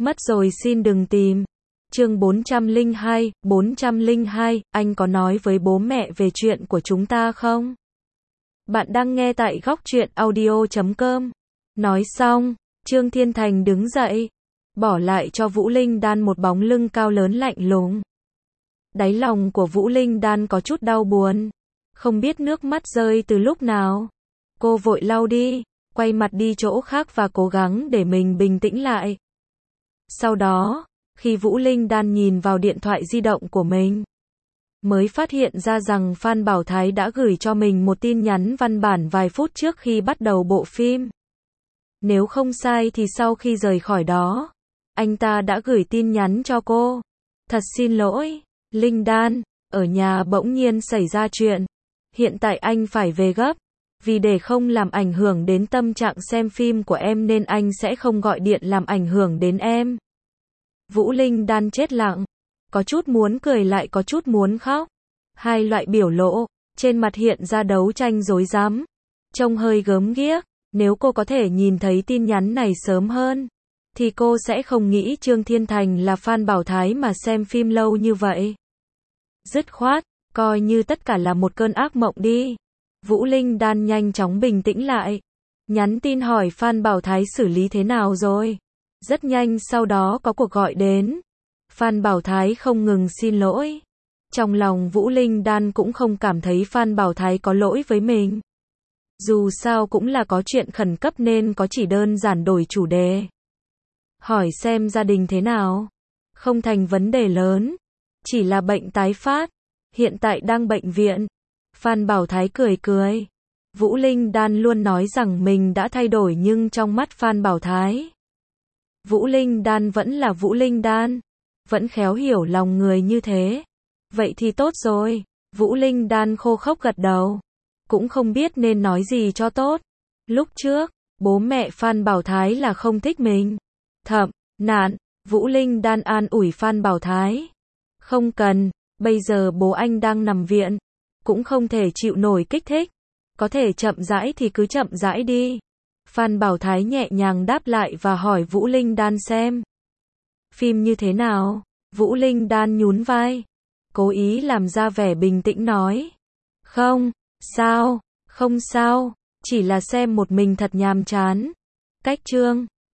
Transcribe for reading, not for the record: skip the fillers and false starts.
Mất rồi xin đừng tìm. Chương 402, anh có nói với bố mẹ về chuyện của chúng ta không? Bạn đang nghe tại góc truyện audio.com. Nói xong, Trương Thiên Thành đứng dậy, bỏ lại cho Vũ Linh Đan một bóng lưng cao lớn lạnh lùng. Đáy lòng của Vũ Linh Đan có chút đau buồn, không biết nước mắt rơi từ lúc nào. Cô vội lau đi, quay mặt đi chỗ khác và cố gắng để mình bình tĩnh lại. Sau đó, khi Vũ Linh Đan nhìn vào điện thoại di động của mình, mới phát hiện ra rằng Phan Bảo Thái đã gửi cho mình một tin nhắn văn bản vài phút trước khi bắt đầu bộ phim. Nếu không sai thì sau khi rời khỏi đó, anh ta đã gửi tin nhắn cho cô. Thật xin lỗi, Linh Đan, ở nhà bỗng nhiên xảy ra chuyện. Hiện tại anh phải về gấp. Vì để không làm ảnh hưởng đến tâm trạng xem phim của em nên anh sẽ không gọi điện làm ảnh hưởng đến em. Vũ Linh Đan chết lặng, có chút muốn cười lại có chút muốn khóc. Hai loại biểu lộ trên mặt hiện ra đấu tranh rối rắm, trông hơi gớm ghiếc. Nếu cô có thể nhìn thấy tin nhắn này sớm hơn, thì cô sẽ không nghĩ Trương Thiên Thành là Phan Bảo Thái mà xem phim lâu như vậy. Dứt khoát, coi như tất cả là một cơn ác mộng đi. Vũ Linh Đan nhanh chóng bình tĩnh lại, nhắn tin hỏi Phan Bảo Thái xử lý thế nào rồi. Rất nhanh sau đó có cuộc gọi đến. Phan Bảo Thái không ngừng xin lỗi. Trong lòng Vũ Linh Đan cũng không cảm thấy Phan Bảo Thái có lỗi với mình. Dù sao cũng là có chuyện khẩn cấp nên có chỉ đơn giản đổi chủ đề. Hỏi xem gia đình thế nào. Không thành vấn đề lớn. Chỉ là bệnh tái phát. Hiện tại đang bệnh viện. Phan Bảo Thái cười cười. Vũ Linh Đan luôn nói rằng mình đã thay đổi nhưng trong mắt Phan Bảo Thái, Vũ Linh Đan vẫn là Vũ Linh Đan. Vẫn khéo hiểu lòng người như thế. Vậy thì tốt rồi. Vũ Linh Đan khô khốc gật đầu. Cũng không biết nên nói gì cho tốt. Lúc trước, bố mẹ Phan Bảo Thái là không thích mình. Nạn, Vũ Linh Đan an ủi Phan Bảo Thái. Không cần, bây giờ bố anh đang nằm viện. Cũng không thể chịu nổi kích thích. Có thể chậm rãi thì cứ chậm rãi đi. Phan Bảo Thái nhẹ nhàng đáp lại và hỏi Vũ Linh Đan xem phim như thế nào. Vũ Linh Đan nhún vai, cố ý làm ra vẻ bình tĩnh nói. Không sao, chỉ là xem một mình thật nhàm chán. Cách chương